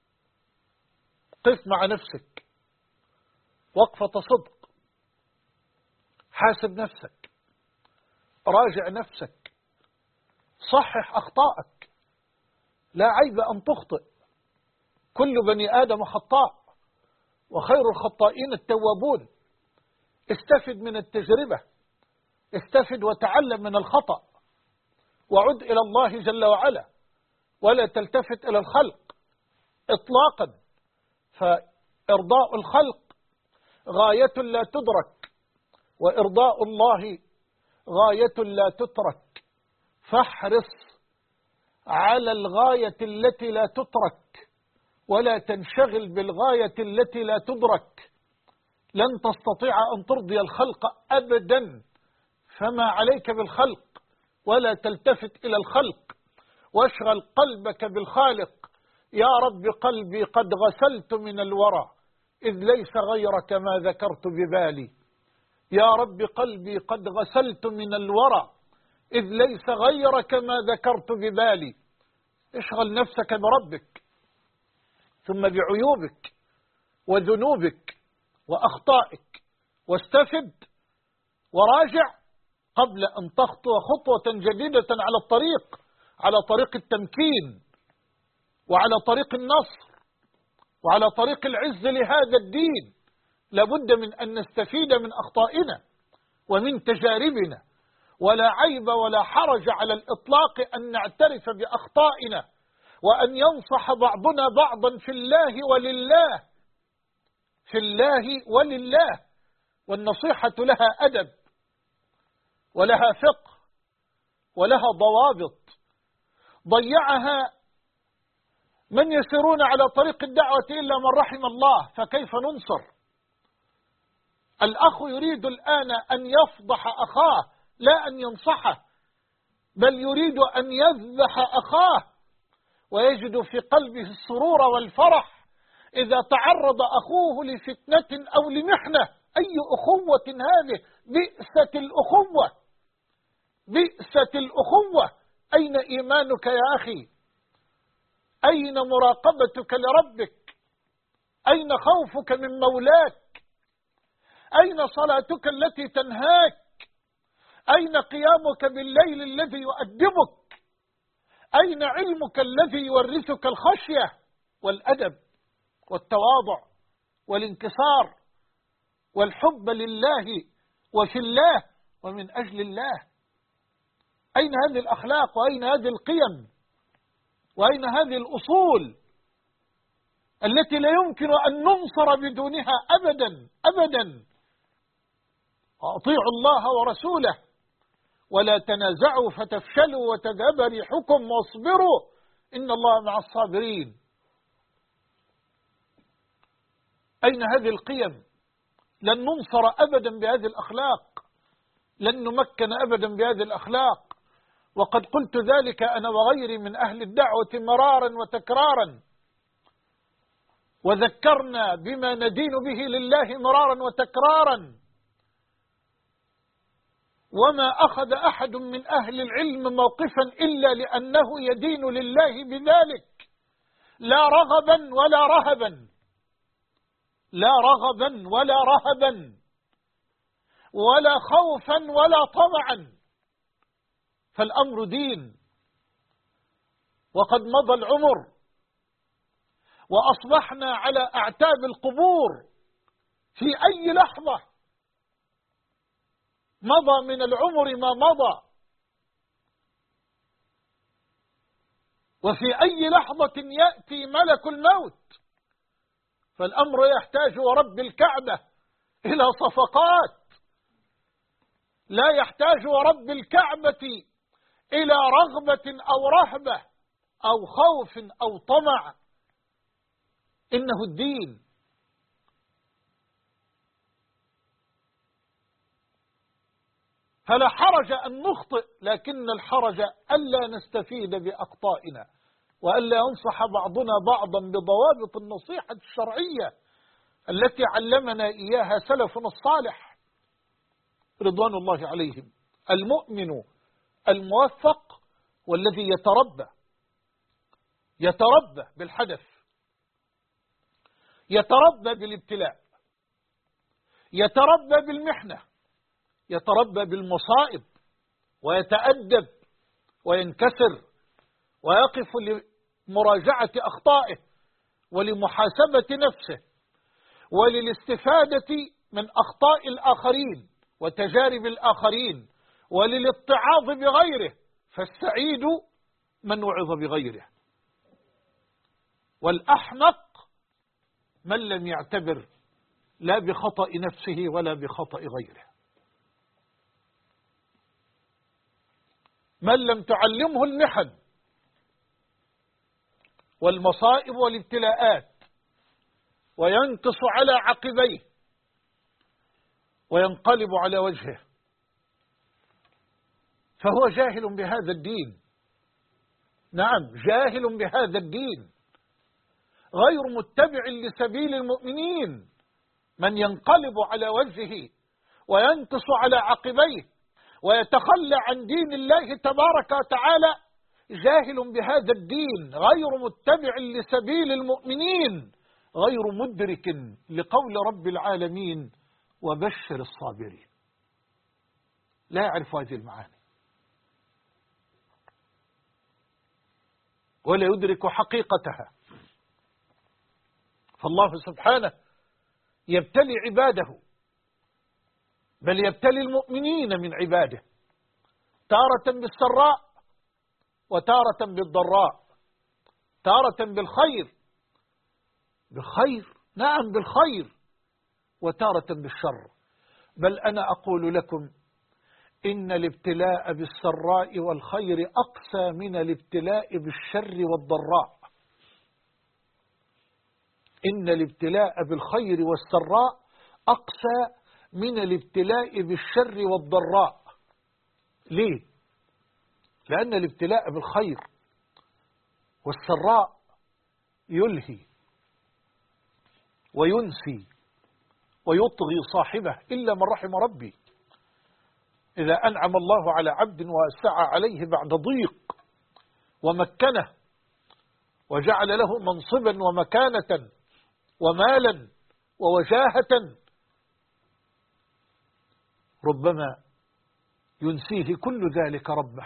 قف مع نفسك وقفة صدق، حاسب نفسك، راجع نفسك، صحح أخطائك. لا عيب أن تخطئ، كل بني آدم خطاء، وخير الخطائين التوابون. استفد من التجربة، استفد وتعلم من الخطأ، وعد إلى الله جل وعلا، ولا تلتفت إلى الخلق إطلاقا، فإرضاء الخلق غاية لا تدرك، وإرضاء الله غاية لا تترك. فاحرص على الغاية التي لا تترك، ولا تنشغل بالغاية التي لا تدرك. لن تستطيع أن ترضي الخلق أبدا، فما عليك بالخلق، ولا تلتفت إلى الخلق، واشغل قلبك بالخالق. يا رب قلبي قد غسلت من الورى، إذ ليس غيرك ما ذكرت ببالي. يا رب قلبي قد غسلت من الورى، إذ ليس غيرك ما ذكرت ببالي. اشغل نفسك بربك، ثم بعيوبك وذنوبك وأخطائك، واستفد وراجع قبل أن تخطو خطوة جديدة على طريق التمكين، وعلى طريق النصر، وعلى طريق العز لهذا الدين. لابد من أن نستفيد من أخطائنا ومن تجاربنا، ولا عيب ولا حرج على الإطلاق أن نعترف بأخطائنا، وأن ينصح بعضنا بعضا في الله ولله، في الله ولله. والنصيحة لها أدب ولها فقه ولها ضوابط، ضيعها من يسيرون على طريق الدعوة إلا من رحم الله، فكيف ننصر؟ الأخ يريد الآن أن يفضح أخاه لا أن ينصحه، بل يريد أن يذبح أخاه، ويجد في قلبه السرور والفرح إذا تعرض أخوه لفتنة أو لمحنة. أي أخوة هذه؟ بئست الأخوة، بئست الأخوة. أين إيمانك يا أخي؟ أين مراقبتك لربك؟ أين خوفك من مولاك؟ أين صلاتك التي تنهاك؟ أين قيامك بالليل الذي يؤدبك؟ أين علمك الذي يورثك الخشية والأدب والتواضع والانكسار والحب لله وفي الله ومن أجل الله؟ أين هذه الأخلاق وأين هذه القيم وأين هذه الأصول التي لا يمكن أن ننصر بدونها أبدا أبدا؟ أطيعوا الله ورسوله ولا تنازعوا فتفشلوا وتذهب ريحكم واصبروا إن الله مع الصابرين. أين هذه القيم؟ لن ننصر أبدا بهذه الأخلاق، لن نمكن أبدا بهذه الأخلاق، وقد قلت ذلك أنا وغيري من أهل الدعوة مرارا وتكرارا، وذكرنا بما ندين به لله مرارا وتكرارا، وما أخذ أحد من أهل العلم موقفا إلا لأنه يدين لله بذلك، لا رغبا ولا رهبا، لا رغبا ولا رهبا، ولا خوفا ولا طمعا، فالأمر دين. وقد مضى العمر وأصبحنا على أعتاب القبور في أي لحظة، مضى من العمر ما مضى، وفي أي لحظة يأتي ملك الموت، فالأمر يحتاج ورب الكعبة إلى صفقات، لا يحتاج ورب الكعبة إلى رغبة أو رهبة أو خوف أو طمع، إنه الدين. فلا حرج أن نخطئ، لكن الحرج ألا نستفيد بأخطائنا، وألا ينصح بعضنا بعضا بضوابط النصيحة الشرعية التي علمنا إياها سلفنا الصالح رضوان الله عليهم. المؤمن الموفق والذي يتربى بالحدث، يتربى بالابتلاء، يتربى بالمحنة، يتربى بالمصائب، ويتأدب وينكسر ويقف لمراجعة أخطائه ولمحاسبة نفسه وللاستفادة من أخطاء الآخرين وتجارب الآخرين وللاتعاظ بغيره، فالسعيد من وعظ بغيره، والأحمق من لم يعتبر لا بخطأ نفسه ولا بخطأ غيره، من لم تعلمه المحن والمصائب والابتلاءات وينكص على عقبيه وينقلب على وجهه، فهو جاهل بهذا الدين. نعم، جاهل بهذا الدين، غير متبع لسبيل المؤمنين. من ينقلب على وجهه وينكص على عقبيه ويتخلى عن دين الله تبارك وتعالى جاهل بهذا الدين، غير متبع لسبيل المؤمنين، غير مدرك لقول رب العالمين وبشر الصابرين. لا يعرف هذه المعاني ولا يدرك حقيقتها. فالله سبحانه يبتلي عباده، بل يبتلي المؤمنين من عباده، تارة بالسراء وتارة بالضراء، تارة بالخير، نعم بالخير، وتارة بالشر. بل أنا أقول لكم إن الابتلاء بالسراء والخير أقسى من الابتلاء بالشر والضراء. إن الابتلاء بالخير والسراء أقسى من الابتلاء بالشر والضراء. ليه؟ لأن الابتلاء بالخير والسراء يلهي وينسي ويطغي صاحبه إلا من رحم ربي. إذا أنعم الله على عبد وأسع عليه بعد ضيق ومكنه وجعل له منصبا ومكانة ومالا ووجاهة، ربما ينسيه كل ذلك ربه،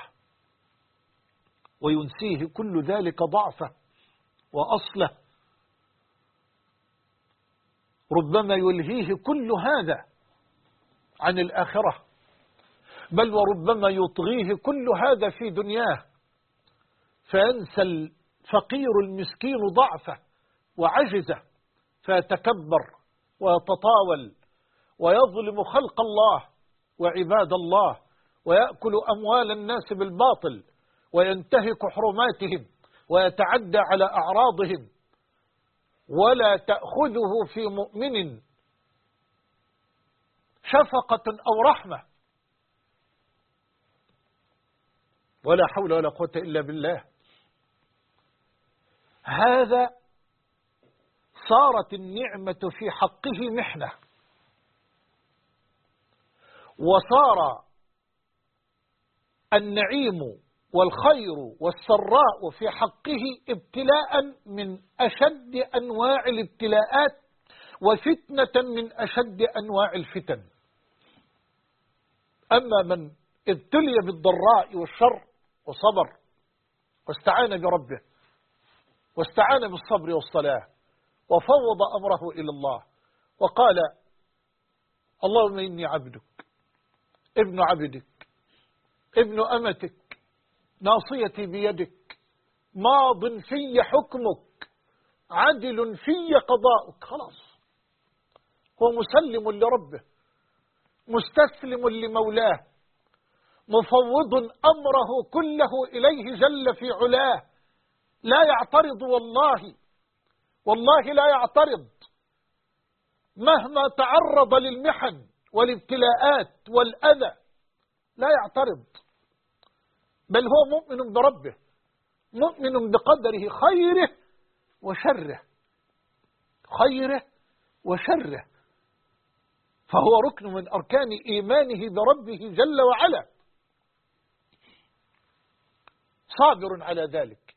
وينسيه كل ذلك ضعفه وأصله. ربما يلهيه كل هذا عن الآخرة، بل وربما يطغيه كل هذا في دنياه، فينسى الفقير المسكين ضعفه وعجزه، فيتكبر ويتطاول ويظلم خلق الله وعباد الله، ويأكل أموال الناس بالباطل، وينتهك حرماتهم، ويتعدى على أعراضهم، ولا تأخذه في مؤمن شفقة أو رحمة، ولا حول ولا قوة إلا بالله. هذا صارت النعمة في حقه محنة، وصار النعيم والخير والسراء في حقه ابتلاء من أشد أنواع الابتلاءات، وفتنة من أشد أنواع الفتن. أما من ابتلي بالضراء والشر وصبر واستعان بربه واستعان بالصبر والصلاة وفوض أمره إلى الله وقال: اللهم إني عبدك ابن عبدك ابن أمتك ناصيتي بيدك ماض في حكمك عدل في قضاؤك. خلاص، هو مسلم لربه، مستسلم لمولاه، مفوض أمره كله إليه جل في علاه، لا يعترض، والله لا يعترض مهما تعرض للمحن والابتلاءات والأذى، لا يعترض، بل هو مؤمن بربه، مؤمن بقدره خيره وشره، فهو ركن من أركان إيمانه بربه جل وعلا، صابر على ذلك.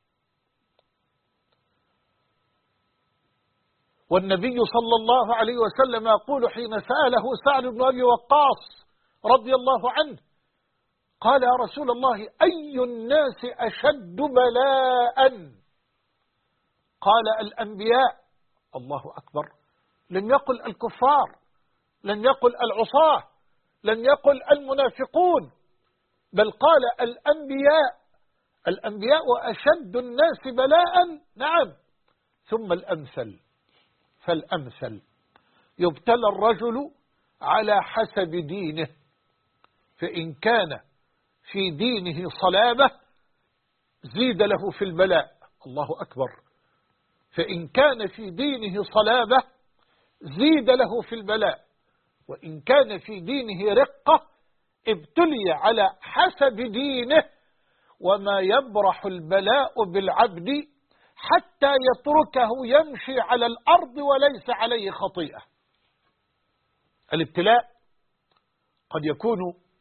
والنبي صلى الله عليه وسلم يقول حين سأله سعد بن أبي وقاص رضي الله عنه، قال: يا رسول الله، أي الناس أشد بلاء؟ قال: الأنبياء. الله أكبر، لم يقل الكفار، لم يقل العصاة، لم يقل المنافقون، بل قال الأنبياء أشد الناس بلاء، نعم، ثم الأمثل فالأمثل. يبتلى الرجل على حسب دينه، فإن كان في دينه صلابة زيد له في البلاء. الله أكبر، فإن كان في دينه صلابة زيد له في البلاء، وإن كان في دينه رقة ابتلي على حسب دينه. وما يبرح البلاء بالعبد حتى يتركه يمشي على الأرض وليس عليه خطيئة. الابتلاء قد يكون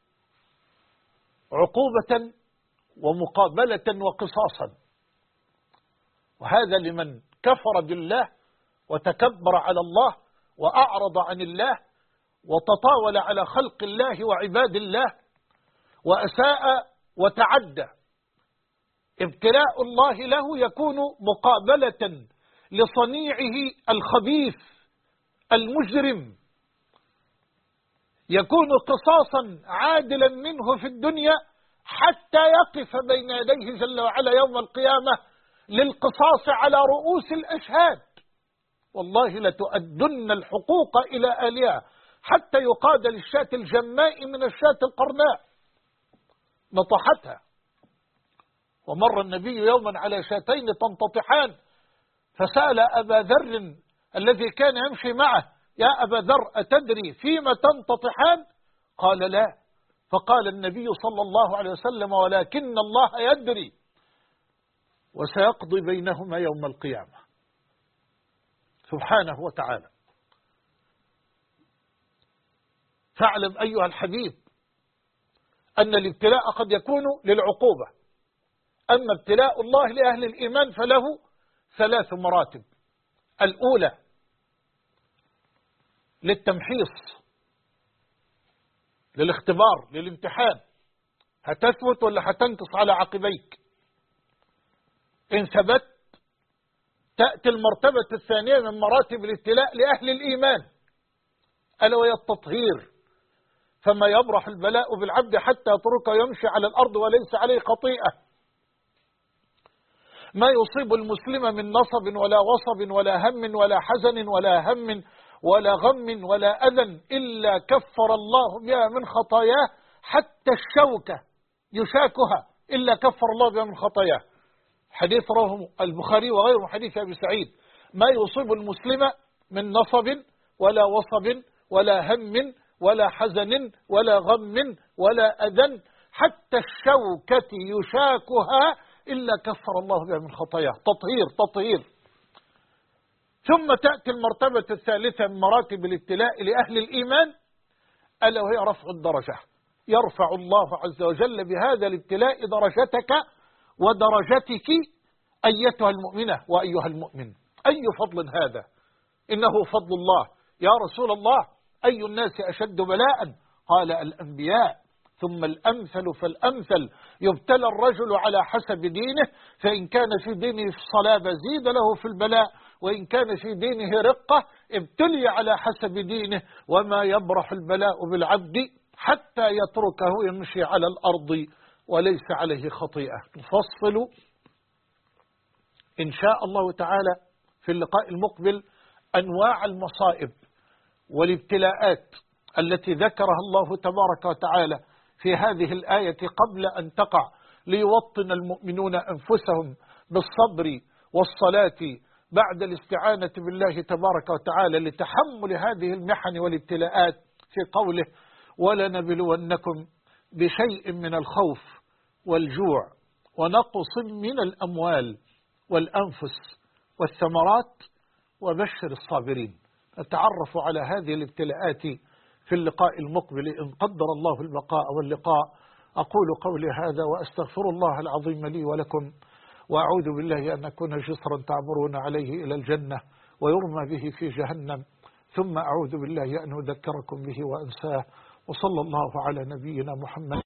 عقوبة ومقابلة وقصاصا، وهذا لمن كفر بالله وتكبر على الله وأعرض عن الله وتطاول على خلق الله وعباد الله وأساء وتعدى. ابتلاء الله له يكون مقابلة لصنيعه الخبيث المجرم يكون قصاصا عادلا منه في الدنيا حتى يقف بين يديه جل وعلا يوم القيامة للقصاص على رؤوس الأشهاد. والله لتؤدن الحقوق إلى أهلها حتى يقاد للشاة الجماء من الشاة القرناء نطحتها. ومر النبي يوما على شاتين تنتطحان فسأل أبا ذر الذي كان يمشي معه: يا أبا ذر أتدري فيما تنتطحان؟ قال: لا. فقال النبي صلى الله عليه وسلم: ولكن الله يدري وسيقضي بينهما يوم القيامة سبحانه وتعالى. فاعلم أيها الحبيب أن الابتلاء قد يكون للعقوبة، أما ابتلاء الله لأهل الإيمان فله 3 مراتب. الأولى للتمحيص، للاختبار، للامتحان، هتثبت ولا هتنكص على عقبيك. إن ثبت تأتي المرتبة الثانية من مراتب الابتلاء لأهل الإيمان، ألا وهي التطهير، فما يبرح البلاء بالعبد حتى يتركه يمشي على الأرض وليس عليه خطيئة. ما يصيب المسلم من نصب ولا وصب ولا هم ولا حزن ولا هم ولا غم ولا أذى إلا كفر الله بها من خطاياه، حتى الشوكة يشاكها إلا كفر الله بها من خطاياه. حديث رواه البخاري وغيره حديث أبي سعيد: ما يصيب المسلم من نصب ولا وصب ولا هم ولا حزن ولا غم ولا أذى حتى الشوكة يشاكها إلا كفر الله بها من خطاياه. تطهير. ثم تأتي المرتبة الثالثة من مراتب الابتلاء لأهل الإيمان، ألا وهي رفع الدرجة. يرفع الله عز وجل بهذا الابتلاء درجتك ودرجتك أيتها المؤمنة وأيها المؤمن. أي فضل هذا! إنه فضل الله. يا رسول الله، أي الناس أشد بلاء؟ قال: الأنبياء، ثم الأمثل فالأمثل. يبتلى الرجل على حسب دينه، فإن كان في دينه صلابة زيد له في البلاء، وإن كان في دينه رقة ابتلي على حسب دينه. وما يبرح البلاء بالعبد حتى يتركه يمشي على الأرض وليس عليه خطيئة. نفصل إن شاء الله تعالى في اللقاء المقبل أنواع المصائب والابتلاءات التي ذكرها الله تبارك وتعالى في هذه الآية قبل أن تقع، ليوطن المؤمنون أنفسهم بالصبر والصلاة بعد الاستعانة بالله تبارك وتعالى لتحمل هذه المحن والابتلاءات، في قوله: ولنبلونكم بشيء من الخوف والجوع ونقص من الأموال والأنفس والثمرات وبشر الصابرين. نتعرف على هذه الابتلاءات في اللقاء المقبل إن قدر الله البقاء واللقاء. أقول قولي هذا وأستغفر الله العظيم لي ولكم، وأعوذ بالله أن أكون جسرا تعبرون عليه إلى الجنة ويرمى به في جهنم، ثم أعوذ بالله أن أذكركم به وأنساه. وصلى الله على نبينا محمد.